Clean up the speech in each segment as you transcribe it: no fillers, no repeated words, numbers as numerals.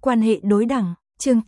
Quan hệ đối đẳng, chương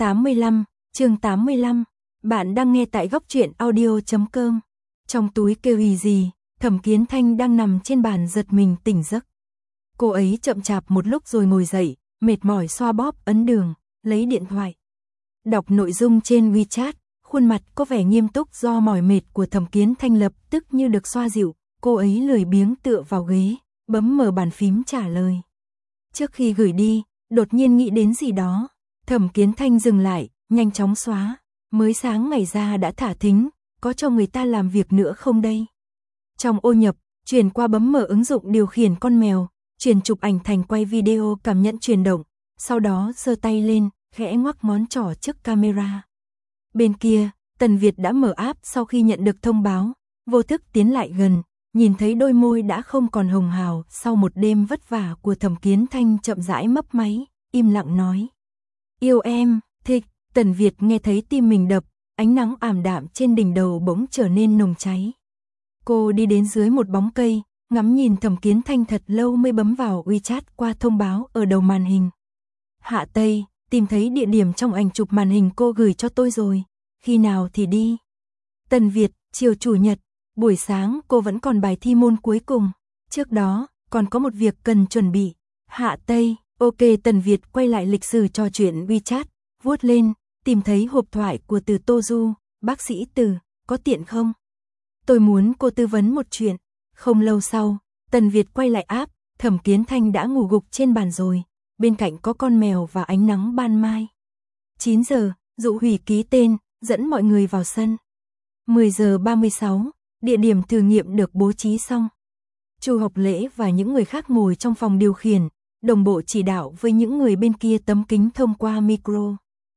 85. Bạn đang nghe tại góc truyện audio.com. Trong túi kêu ì gì, Thẩm Kiến Thanh đang nằm trên bàn giật mình tỉnh giấc. Cô ấy chậm chạp một lúc rồi ngồi dậy, mệt mỏi xoa bóp ấn đường, lấy điện thoại. Đọc nội dung trên WeChat, khuôn mặt có vẻ nghiêm túc do mỏi mệt của Thẩm Kiến Thanh lập tức như được xoa dịu, cô ấy lười biếng tựa vào ghế, bấm mở bàn phím trả lời. Trước khi gửi đi, đột nhiên nghĩ đến gì đó, Thẩm Kiến Thanh dừng lại, nhanh chóng xóa, mới sáng ngày ra đã thả thính, có cho người ta làm việc nữa không đây? Trong ô nhập, chuyển qua bấm mở ứng dụng điều khiển con mèo, chuyển chụp ảnh thành quay video cảm nhận chuyển động, sau đó giơ tay lên, khẽ ngoắc ngón trỏ trước camera. Bên kia, Tần Việt đã mở app sau khi nhận được thông báo, vô thức tiến lại gần, nhìn thấy đôi môi đã không còn hồng hào sau một đêm vất vả của Thẩm Kiến Thanh chậm rãi mấp máy, im lặng nói. Yêu em, thích. Tần Việt nghe thấy tim mình đập, ánh nắng ảm đạm trên đỉnh đầu bỗng trở nên nồng cháy. Cô đi đến dưới một bóng cây, ngắm nhìn Thẩm Kiến Thanh thật lâu mới bấm vào WeChat qua thông báo ở đầu màn hình. Hạ Tây, tìm thấy địa điểm trong ảnh chụp màn hình cô gửi cho tôi rồi, khi nào thì đi? Tần Việt, chiều chủ nhật, buổi sáng cô vẫn còn bài thi môn cuối cùng, trước đó còn có một việc cần chuẩn bị. Hạ Tây, ok. Tần Việt quay lại lịch sử trò chuyện WeChat, vuốt lên, tìm thấy hộp thoại của Từ Tô Du, bác sĩ Từ, có tiện không? Tôi muốn cô tư vấn một chuyện. Không lâu sau, Tần Việt quay lại app, Thẩm Kiến Thanh đã ngủ gục trên bàn rồi, bên cạnh có con mèo và ánh nắng ban mai. 9 giờ, Dụ Hủy ký tên, dẫn mọi người vào sân. 10 giờ 36, địa điểm thử nghiệm được bố trí xong. Chu Học Lễ và những người khác ngồi trong phòng điều khiển, đồng bộ chỉ đạo với những người bên kia tấm kính thông qua micro.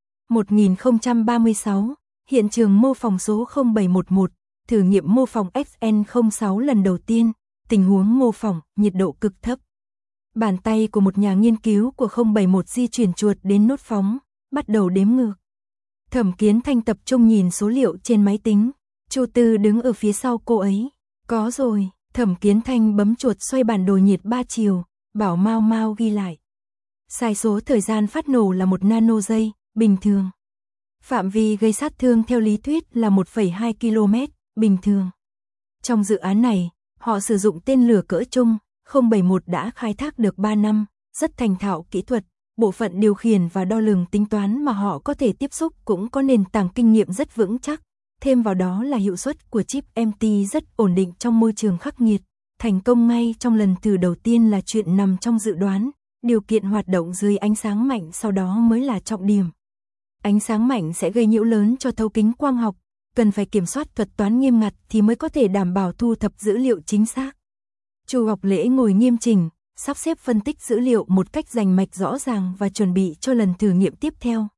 1036, hiện trường mô phỏng số 0711, thử nghiệm mô phỏng XN06 lần đầu tiên, tình huống mô phỏng, nhiệt độ cực thấp. Bàn tay của một nhà nghiên cứu của 071 di chuyển chuột đến nốt phóng, bắt đầu đếm ngược. Thẩm Kiến Thanh tập trung nhìn số liệu trên máy tính, Chu Tư đứng ở phía sau cô ấy. Có rồi, Thẩm Kiến Thanh bấm chuột xoay bản đồ nhiệt 3 chiều, bảo Mao Mao ghi lại. Sai số thời gian phát nổ là 1 nano giây, bình thường. Phạm vi gây sát thương theo lý thuyết là 1,2 km, bình thường. Trong dự án này, họ sử dụng tên lửa cỡ trung, 071 đã khai thác được 3 năm, rất thành thạo kỹ thuật, bộ phận điều khiển và đo lường tính toán mà họ có thể tiếp xúc cũng có nền tảng kinh nghiệm rất vững chắc. Thêm vào đó là hiệu suất của chip MT rất ổn định trong môi trường khắc nghiệt, thành công ngay trong lần thử đầu tiên là chuyện nằm trong dự đoán, điều kiện hoạt động dưới ánh sáng mạnh sau đó mới là trọng điểm. Ánh sáng mạnh sẽ gây nhiễu lớn cho thấu kính quang học, cần phải kiểm soát thuật toán nghiêm ngặt thì mới có thể đảm bảo thu thập dữ liệu chính xác. Chu Học Lễ ngồi nghiêm chỉnh, sắp xếp phân tích dữ liệu một cách rành mạch rõ ràng và chuẩn bị cho lần thử nghiệm tiếp theo.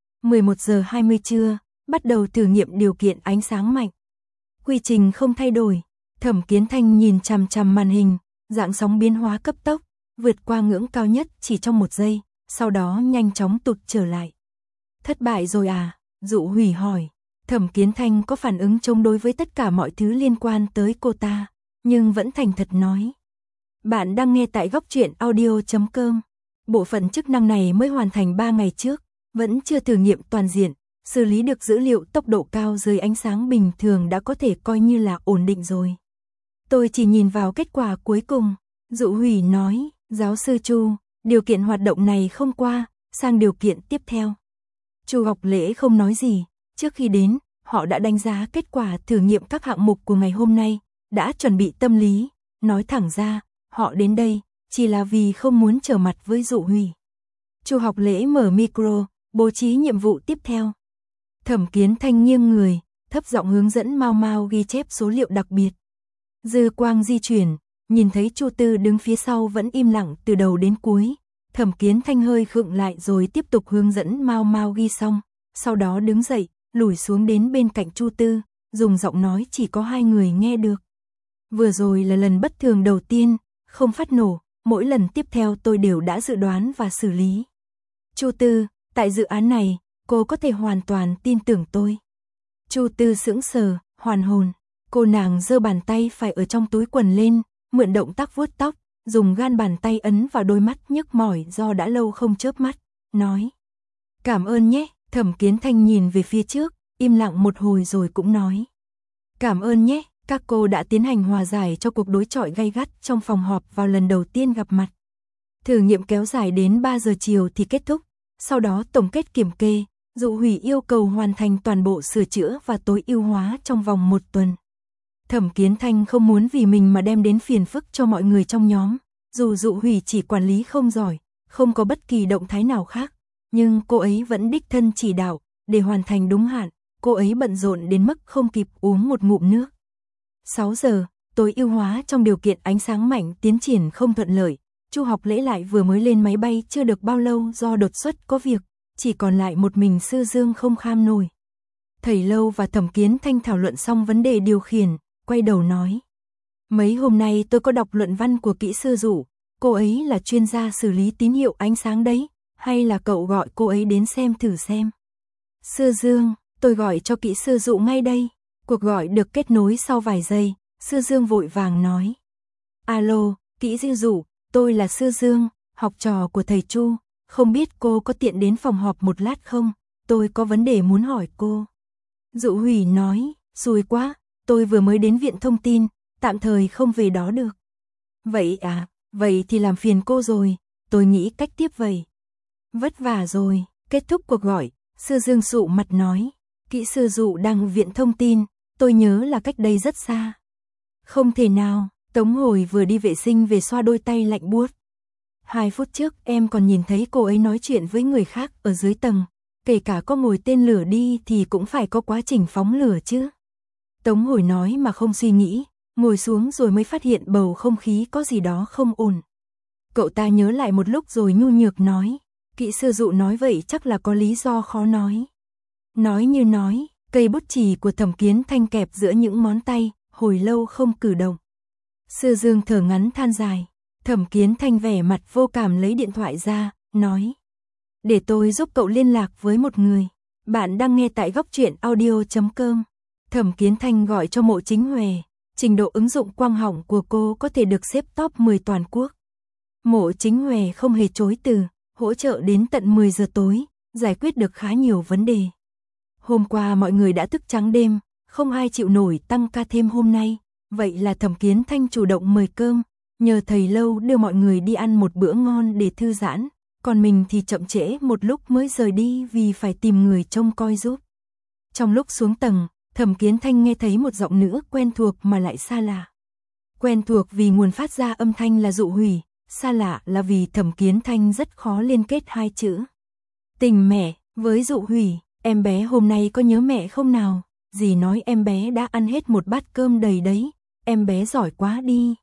11 giờ 20 trưa, bắt đầu thử nghiệm điều kiện ánh sáng mạnh. Quy trình không thay đổi, Thẩm Kiến Thanh nhìn chằm chằm màn hình, dạng sóng biến hóa cấp tốc, vượt qua ngưỡng cao nhất chỉ trong 1 giây, sau đó nhanh chóng tụt trở lại. Thất bại rồi à? Dụ Hủy hỏi. Thẩm Kiến Thanh có phản ứng chống đối với tất cả mọi thứ liên quan tới cô ta, nhưng vẫn thành thật nói. Bạn đang nghe tại góc truyện audio.com. Bộ phận chức năng này mới hoàn thành 3 ngày trước, vẫn chưa thử nghiệm toàn diện, xử lý được dữ liệu tốc độ cao dưới ánh sáng bình thường đã có thể coi như là ổn định rồi. Tôi chỉ nhìn vào kết quả cuối cùng, Dụ Hủy nói, giáo sư Chu, điều kiện hoạt động này không qua, sang điều kiện tiếp theo. Chu Học Lễ không nói gì, trước khi đến, họ đã đánh giá kết quả thử nghiệm các hạng mục của ngày hôm nay, đã chuẩn bị tâm lý, nói thẳng ra, họ đến đây, chỉ là vì không muốn trở mặt với Dụ Hủy. Chu Học Lễ mở micro, bố trí nhiệm vụ tiếp theo. Thẩm Kiến Thanh nghiêng người, thấp giọng hướng dẫn Mao Mao ghi chép số liệu đặc biệt. Dư quang di chuyển, nhìn thấy Chu Tư đứng phía sau vẫn im lặng từ đầu đến cuối. Thẩm Kiến Thanh hơi khựng lại rồi tiếp tục hướng dẫn Mao Mao ghi xong, sau đó đứng dậy, lùi xuống đến bên cạnh Chu Tư, dùng giọng nói chỉ có 2 người nghe được. Vừa rồi là lần bất thường đầu tiên, không phát nổ, mỗi lần tiếp theo tôi đều đã dự đoán và xử lý. Chu Tư, tại dự án này, cô có thể hoàn toàn tin tưởng tôi. Chu Tư sững sờ, hoàn hồn, cô nàng giơ bàn tay phải ở trong túi quần lên, mượn động tác vuốt tóc, dùng gan bàn tay ấn vào đôi mắt nhức mỏi do đã lâu không chớp mắt, nói, Cảm ơn nhé, Thẩm Kiến Thanh nhìn về phía trước, im lặng một hồi rồi cũng nói. Cảm ơn nhé, các cô đã tiến hành hòa giải cho cuộc đối chọi gay gắt trong phòng họp vào lần đầu tiên gặp mặt. Thử nghiệm kéo dài đến 3 giờ chiều thì kết thúc, sau đó tổng kết kiểm kê, Dụ Hủy yêu cầu hoàn thành toàn bộ sửa chữa và tối ưu hóa trong vòng 1 tuần. Thẩm Kiến Thanh không muốn vì mình mà đem đến phiền phức cho mọi người trong nhóm, dù Dụ Hủy chỉ quản lý không giỏi, không có bất kỳ động thái nào khác, nhưng cô ấy vẫn đích thân chỉ đạo, để hoàn thành đúng hạn, cô ấy bận rộn đến mức không kịp uống một ngụm nước. 6 giờ, tối ưu hóa trong điều kiện ánh sáng mạnh tiến triển không thuận lợi, Chu Học Lễ lại vừa mới lên máy bay chưa được bao lâu do đột xuất có việc, chỉ còn lại một mình Sư Dương không kham nổi. Thầy Lâu và Thẩm Kiến Thanh thảo luận xong vấn đề điều khiển, quay đầu nói. Mấy hôm nay tôi có đọc luận văn của kỹ sư Dụ, cô ấy là chuyên gia xử lý tín hiệu ánh sáng đấy, hay là cậu gọi cô ấy đến xem thử xem. Sư Dương, tôi gọi cho kỹ sư Dụ ngay đây. Cuộc gọi được kết nối sau vài giây, Sư Dương vội vàng nói. Alo, kỹ sư Dụ, tôi là Sư Dương, học trò của thầy Chu, không biết cô có tiện đến phòng họp một lát không, tôi có vấn đề muốn hỏi cô. Dụ Hủy nói, xui quá, tôi vừa mới đến viện thông tin, tạm thời không về đó được. Vậy à, vậy thì làm phiền cô rồi, tôi nghĩ cách tiếp vậy. Vất vả rồi, kết thúc cuộc gọi, Sư Dương sụ mặt nói, kỹ sư Dụ đang ở viện thông tin, tôi nhớ là cách đây rất xa. Không thể nào, Tống Hồi vừa đi vệ sinh về xoa đôi tay lạnh buốt. 2 phút trước em còn nhìn thấy cô ấy nói chuyện với người khác ở dưới tầng, kể cả có ngồi tên lửa đi thì cũng phải có quá trình phóng lửa chứ. Tống Hồi nói mà không suy nghĩ, ngồi xuống rồi mới phát hiện bầu không khí có gì đó không ổn. Cậu ta nhớ lại một lúc rồi nhu nhược nói, kỹ sư Dụ nói vậy chắc là có lý do khó nói. Nói như nói, cây bút chì của Thẩm Kiến Thanh kẹp giữa những ngón tay, hồi lâu không cử động. Sư Dương thở ngắn than dài, Thẩm Kiến Thanh vẻ mặt vô cảm lấy điện thoại ra, nói. Để tôi giúp cậu liên lạc với một người. Bạn đang nghe tại góc truyện audio.com. Thẩm Kiến Thanh gọi cho Mộ Chính Huệ, trình độ ứng dụng quang học của cô có thể được xếp top 10 toàn quốc. Mộ Chính Huệ không hề chối từ, hỗ trợ đến tận 10 giờ tối, giải quyết được khá nhiều vấn đề. Hôm qua mọi người đã thức trắng đêm, không ai chịu nổi tăng ca thêm hôm nay, vậy là Thẩm Kiến Thanh chủ động mời cơm, nhờ thầy Lâu đưa mọi người đi ăn một bữa ngon để thư giãn, còn mình thì chậm trễ một lúc mới rời đi vì phải tìm người trông coi giúp. Trong lúc xuống tầng, Thẩm Kiến Thanh nghe thấy một giọng nữ quen thuộc mà lại xa lạ. Quen thuộc vì nguồn phát ra âm thanh là Dụ Hủy, xa lạ là vì Thẩm Kiến Thanh rất khó liên kết hai chữ. Tình mẹ, với Dụ Hủy, em bé hôm nay có nhớ mẹ không nào? Dì nói em bé đã ăn hết một bát cơm đầy đấy, em bé giỏi quá đi.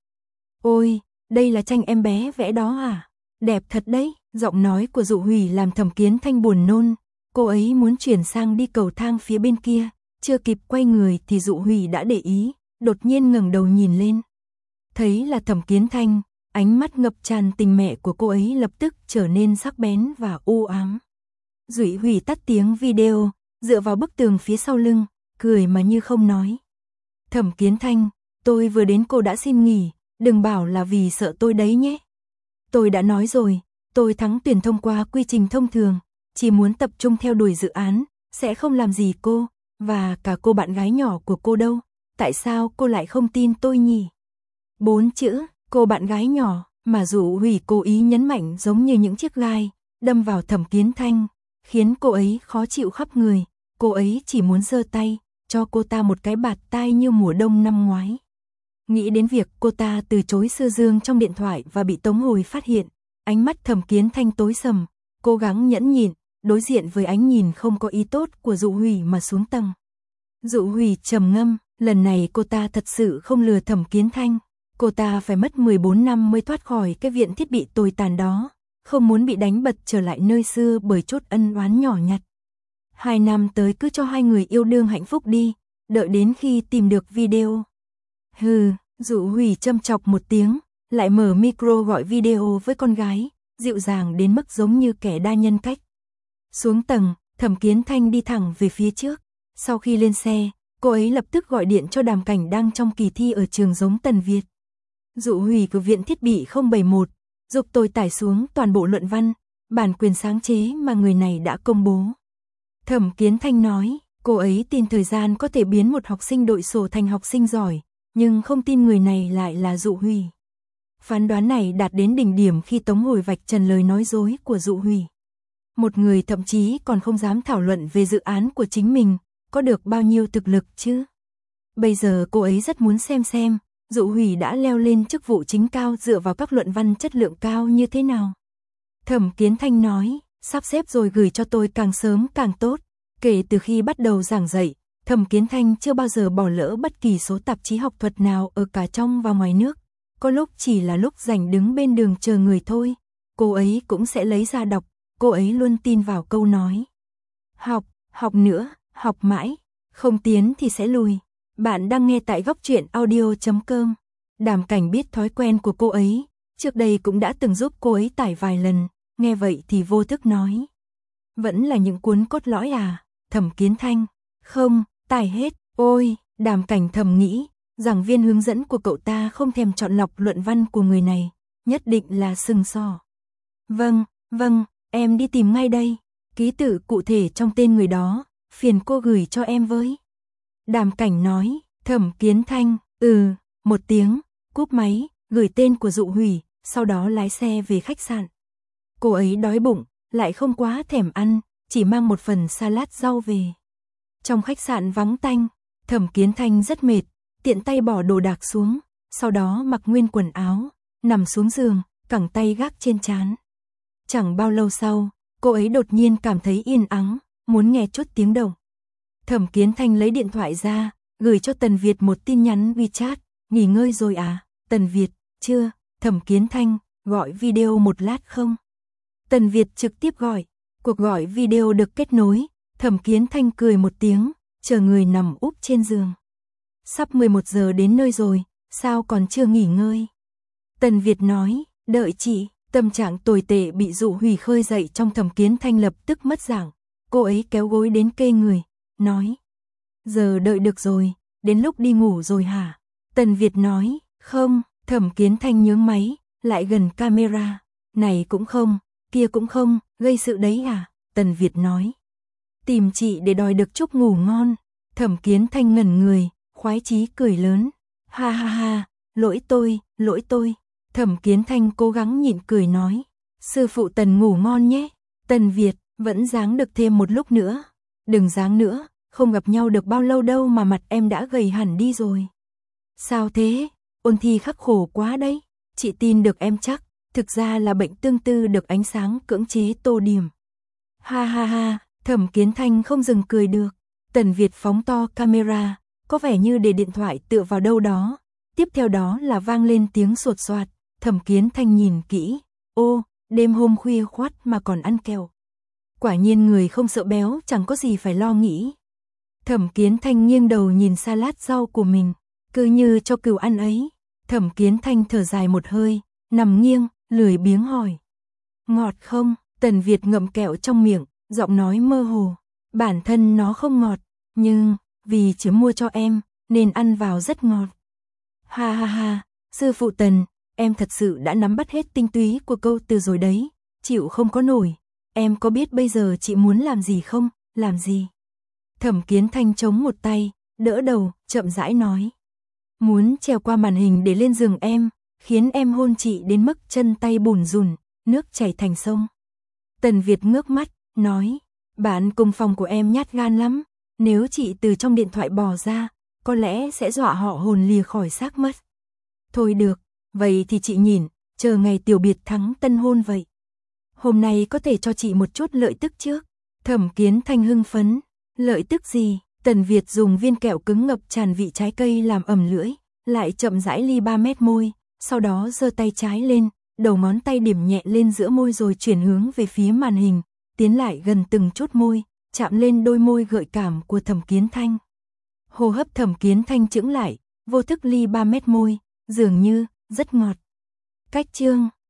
Ôi, đây là tranh em bé vẽ đó à? Đẹp thật đấy, giọng nói của Dụ Hủy làm Thẩm Kiến Thanh buồn nôn, cô ấy muốn chuyển sang đi cầu thang phía bên kia, chưa kịp quay người thì Dụ Hủy đã để ý, đột nhiên ngẩng đầu nhìn lên. Thấy là Thẩm Kiến Thanh, ánh mắt ngập tràn tình mẹ của cô ấy lập tức trở nên sắc bén và u ám. Dụ Hủy tắt tiếng video, dựa vào bức tường phía sau lưng, cười mà như không nói. Thẩm Kiến Thanh, tôi vừa đến cô đã xin nghỉ, đừng bảo là vì sợ tôi đấy nhé. Tôi đã nói rồi, tôi thắng tuyển thông qua quy trình thông thường, chỉ muốn tập trung theo đuổi dự án, sẽ không làm gì cô, và cả cô bạn gái nhỏ của cô đâu. Tại sao cô lại không tin tôi nhỉ? 4 chữ, cô bạn gái nhỏ, mà Dụ Hủy cố ý nhấn mạnh giống như những chiếc gai, đâm vào Thẩm Kiến Thanh, khiến cô ấy khó chịu khắp người. Cô ấy chỉ muốn giơ tay, cho cô ta một cái bạt tai như mùa đông năm ngoái. Nghĩ đến việc cô ta từ chối Sư Dương trong điện thoại và bị Tống Hồi phát hiện, ánh mắt Thẩm Kiến Thanh tối sầm, cố gắng nhẫn nhịn, đối diện với ánh nhìn không có ý tốt của Dụ Hủy mà xuống tầng. Dụ Hủy trầm ngâm, lần này cô ta thật sự không lừa Thẩm Kiến Thanh, cô ta phải mất 14 năm mới thoát khỏi cái viện thiết bị tồi tàn đó, không muốn bị đánh bật trở lại nơi xưa bởi chút ân oán nhỏ nhặt. 2 năm tới cứ cho hai người yêu đương hạnh phúc đi, đợi đến khi tìm được video. Hừ, Dụ Hủy châm chọc một tiếng, lại mở micro gọi video với con gái, dịu dàng đến mức giống như kẻ đa nhân cách. Xuống tầng, Thẩm Kiến Thanh đi thẳng về phía trước. Sau khi lên xe, cô ấy lập tức gọi điện cho Đàm Cảnh đang trong kỳ thi ở trường giống Tần Việt. Dụ Hủy của viện thiết bị 071, dục tôi tải xuống toàn bộ luận văn, bản quyền sáng chế mà người này đã công bố. Thẩm Kiến Thanh nói, cô ấy tin thời gian có thể biến một học sinh đội sổ thành học sinh giỏi, nhưng không tin người này lại là Dụ Hủy. Phán đoán này đạt đến đỉnh điểm khi Tống Hồi vạch trần lời nói dối của Dụ Hủy. Một người thậm chí còn không dám thảo luận về dự án của chính mình, có được bao nhiêu thực lực chứ. Bây giờ cô ấy rất muốn xem, Dụ Hủy đã leo lên chức vụ chính cao dựa vào các luận văn chất lượng cao như thế nào. Thẩm Kiến Thanh nói, sắp xếp rồi gửi cho tôi càng sớm càng tốt. Kể từ khi bắt đầu giảng dạy, Thẩm Kiến Thanh chưa bao giờ bỏ lỡ bất kỳ số tạp chí học thuật nào ở cả trong và ngoài nước. Có lúc chỉ là lúc rảnh đứng bên đường chờ người thôi, cô ấy cũng sẽ lấy ra đọc, cô ấy luôn tin vào câu nói. Học nữa, học mãi, không tiến thì sẽ lùi. Bạn đang nghe tại Góc Truyện Audio.com. Đàm Cảnh biết thói quen của cô ấy, trước đây cũng đã từng giúp cô ấy tải vài lần, nghe vậy thì vô thức nói. Vẫn là những cuốn cốt lõi à, Thẩm Kiến Thanh? Không, tải hết, ôi, Đàm Cảnh thầm nghĩ, giảng viên hướng dẫn của cậu ta không thèm chọn lọc luận văn của người này, nhất định là sừng sỏ. Vâng, em đi tìm ngay đây, ký tự cụ thể trong tên người đó, phiền cô gửi cho em với. Đàm Cảnh nói, Thẩm Kiến Thanh, một tiếng, cúp máy, gửi tên của Dụ Hủy, sau đó lái xe về khách sạn. Cô ấy đói bụng, lại không quá thèm ăn, chỉ mang một phần salad rau về. Trong khách sạn vắng tanh, Thẩm Kiến Thanh rất mệt, tiện tay bỏ đồ đạc xuống, sau đó mặc nguyên quần áo, nằm xuống giường, cẳng tay gác trên trán. Chẳng bao lâu sau, cô ấy đột nhiên cảm thấy yên ắng, muốn nghe chút tiếng động. Thẩm Kiến Thanh lấy điện thoại ra, gửi cho Tần Việt một tin nhắn WeChat, nghỉ ngơi rồi à? Tần Việt, chưa. Thẩm Kiến Thanh, gọi video một lát không? Tần Việt trực tiếp gọi, cuộc gọi video được kết nối, Thẩm Kiến Thanh cười một tiếng, chờ người nằm úp trên giường. Sắp 11 giờ đến nơi rồi, sao còn chưa nghỉ ngơi? Tần Việt nói, đợi chị. Tâm trạng tồi tệ bị Dụ Hủy khơi dậy trong Thẩm Kiến Thanh lập tức mất dạng. Cô ấy kéo gối đến kê người, nói. Giờ đợi được rồi, đến lúc đi ngủ rồi hả? Tần Việt nói, không. Thẩm Kiến Thanh nhướng máy, lại gần camera. Này cũng không, kia cũng không, gây sự đấy à? Tần Việt nói. Tìm chị để đòi được chút ngủ ngon. Thẩm Kiến Thanh ngẩn người, khoái chí cười lớn. Ha ha ha, lỗi tôi. Thẩm Kiến Thanh cố gắng nhịn cười nói. Sư phụ Tần ngủ ngon nhé. Tần Việt, vẫn dáng được thêm một lúc nữa. Đừng dáng nữa, không gặp nhau được bao lâu đâu mà mặt em đã gầy hẳn đi rồi. Sao thế? Ôn thi khắc khổ quá đấy. Chị tin được em chắc, thực ra là bệnh tương tư được ánh sáng cưỡng chế tô điểm. Ha ha ha, Thẩm Kiến Thanh không dừng cười được. Tần Việt phóng to camera, có vẻ như để điện thoại tựa vào đâu đó. Tiếp theo đó là vang lên tiếng sột soạt. Thẩm Kiến Thanh nhìn kỹ. Ô, đêm hôm khuya khoắt mà còn ăn kẹo. Quả nhiên người không sợ béo chẳng có gì phải lo nghĩ. Thẩm Kiến Thanh nghiêng đầu nhìn salad rau của mình, cứ như cho cừu ăn ấy. Thẩm Kiến Thanh thở dài một hơi, nằm nghiêng, lười biếng hỏi. Ngọt không? Tần Việt ngậm kẹo trong miệng, giọng nói mơ hồ. Bản thân nó không ngọt, nhưng vì chỉ mua cho em, nên ăn vào rất ngọt. Ha ha ha, sư phụ Tần, em thật sự đã nắm bắt hết tinh túy của câu từ rồi đấy, chịu không có nổi. Em có biết bây giờ chị muốn làm gì không? Làm gì? Thẩm Kiến Thanh chống một tay, đỡ đầu, chậm rãi nói. Muốn trèo qua màn hình để lên giường em, khiến em hôn chị đến mức chân tay bùn rùn, nước chảy thành sông. Tần Việt ngước mắt, nói. Bạn cùng phòng của em nhát gan lắm, nếu chị từ trong điện thoại bò ra, có lẽ sẽ dọa họ hồn lìa khỏi xác mất. Thôi được, vậy thì chị nhìn, chờ ngày tiểu biệt thắng tân hôn vậy. Hôm nay có thể cho chị một chút lợi tức trước. Thẩm Kiến Thanh hưng phấn. Lợi tức gì? Tần Việt dùng viên kẹo cứng ngập tràn vị trái cây làm ẩm lưỡi, lại chậm rãi ly 3 mét môi, sau đó giơ tay trái lên, đầu ngón tay điểm nhẹ lên giữa môi rồi chuyển hướng về phía màn hình, tiến lại gần từng chút môi, chạm lên đôi môi gợi cảm của Thẩm Kiến Thanh. Hô hấp Thẩm Kiến Thanh chững lại, vô thức ly 3 mét môi, dường như rất ngọt. Cách chương